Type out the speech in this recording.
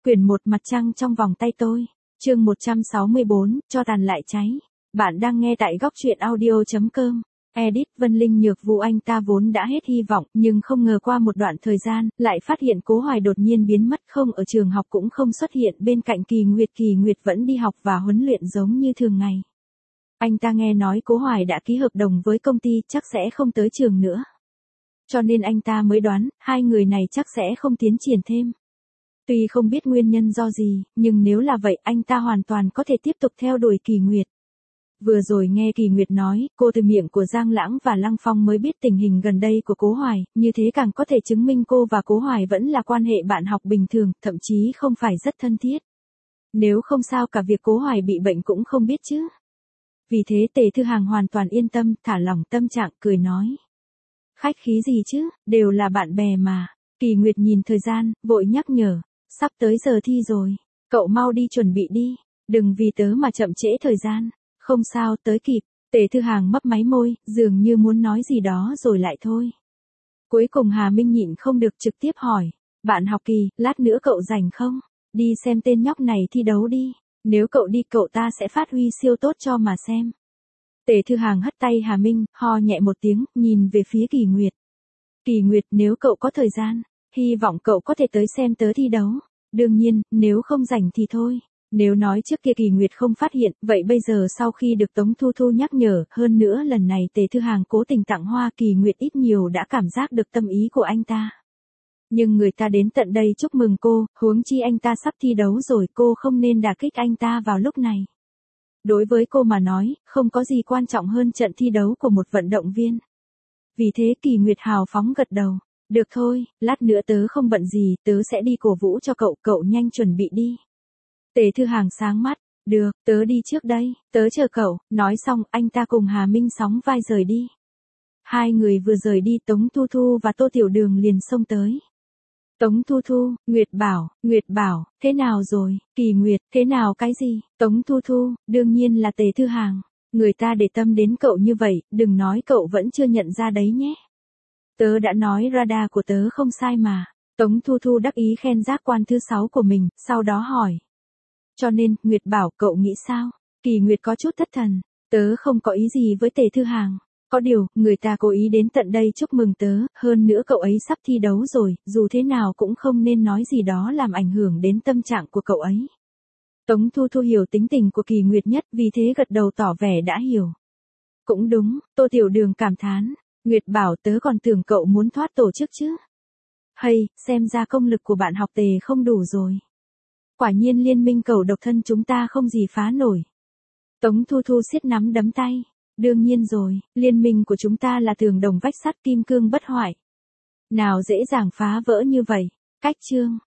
Quyển 1 Mặt trăng trong vòng tay tôi. Chương 164, cho tàn lại cháy. Bạn đang nghe tại góc truyện audio.com. Edit Vân Linh Nhược Vũ anh ta vốn đã hết hy vọng, nhưng không ngờ qua một đoạn thời gian, lại phát hiện Cố Hoài đột nhiên biến mất, không ở trường học cũng không xuất hiện bên cạnh Kỳ Nguyệt vẫn đi học và huấn luyện giống như thường ngày. Anh ta nghe nói Cố Hoài đã ký hợp đồng với công ty, chắc sẽ không tới trường nữa. Cho nên anh ta mới đoán, hai người này chắc sẽ không tiến triển thêm. Tuy không biết nguyên nhân do gì, nhưng nếu là vậy anh ta hoàn toàn có thể tiếp tục theo đuổi Kỳ Nguyệt. Vừa rồi nghe Kỳ Nguyệt nói, cô từ miệng của Giang Lãng và Lăng Phong mới biết tình hình gần đây của Cố Hoài, như thế càng có thể chứng minh cô và Cố Hoài vẫn là quan hệ bạn học bình thường, thậm chí không phải rất thân thiết. Nếu không sao cả việc Cố Hoài bị bệnh cũng không biết chứ. Vì thế Tề Thư Hàng hoàn toàn yên tâm, thả lỏng tâm trạng, cười nói. Khách khí gì chứ, đều là bạn bè mà. Kỳ Nguyệt nhìn thời gian, vội nhắc nhở. Sắp tới giờ thi rồi, cậu mau đi chuẩn bị đi, đừng vì tớ mà chậm trễ thời gian. Không sao, tới kịp. Tề Thư Hàng mấp máy môi, dường như muốn nói gì đó rồi lại thôi. Cuối cùng Hà Minh nhịn không được trực tiếp hỏi. Bạn học Kỳ, lát nữa cậu rảnh không? Đi xem tên nhóc này thi đấu đi. Nếu cậu đi cậu ta sẽ phát huy siêu tốt cho mà xem. Tề Thư Hàng hất tay Hà Minh, ho nhẹ một tiếng, nhìn về phía Kỳ Nguyệt. Kỳ Nguyệt, nếu cậu có thời gian, hy vọng cậu có thể tới xem tớ thi đấu. Đương nhiên, nếu không rảnh thì thôi. Nếu nói trước kia Kỳ Nguyệt không phát hiện, vậy bây giờ sau khi được Tống Thu Thu nhắc nhở, hơn nữa lần này Tề Thư Hàng cố tình tặng hoa, Kỳ Nguyệt ít nhiều đã cảm giác được tâm ý của anh ta. Nhưng người ta đến tận đây chúc mừng cô, huống chi anh ta sắp thi đấu rồi, cô không nên đả kích anh ta vào lúc này. Đối với cô mà nói, không có gì quan trọng hơn trận thi đấu của một vận động viên. Vì thế Kỳ Nguyệt hào phóng gật đầu. Được thôi, lát nữa tớ không bận gì, tớ sẽ đi cổ vũ cho cậu, cậu nhanh chuẩn bị đi. Tề Thư Hàng sáng mắt. Được, tớ đi trước đây, tớ chờ cậu. Nói xong, anh ta cùng Hà Minh sóng vai rời đi. Hai người vừa rời đi, Tống Thu Thu và Tô Tiểu Đường liền xông tới. Tống Thu Thu, Nguyệt Bảo, thế nào rồi? Kỳ Nguyệt, thế nào cái gì? Tống Thu Thu, đương nhiên là Tề Thư Hàng. Người ta để tâm đến cậu như vậy, đừng nói cậu vẫn chưa nhận ra đấy nhé. Tớ đã nói radar của tớ không sai mà. Tống Thu Thu đắc ý khen giác quan thứ 6 của mình, sau đó hỏi. Cho nên, Nguyệt Bảo, cậu nghĩ sao? Kỳ Nguyệt có chút thất thần. Tớ không có ý gì với Tề Thư Hàng. Có điều, người ta cố ý đến tận đây chúc mừng tớ, hơn nữa cậu ấy sắp thi đấu rồi, dù thế nào cũng không nên nói gì đó làm ảnh hưởng đến tâm trạng của cậu ấy. Tống Thu Thu hiểu tính tình của Kỳ Nguyệt nhất, vì thế gật đầu tỏ vẻ đã hiểu. Cũng đúng, Tô Tiểu Đường cảm thán. Nguyệt Bảo, tớ còn tưởng cậu muốn thoát tổ chức chứ. Hay, xem ra công lực của bạn học Tề không đủ rồi. Quả nhiên liên minh cầu độc thân chúng ta không gì phá nổi. Tống Thu Thu siết nắm đấm tay. Đương nhiên rồi, liên minh của chúng ta là tường đồng vách sắt kim cương bất hoại. Nào dễ dàng phá vỡ như vậy. Cách chương.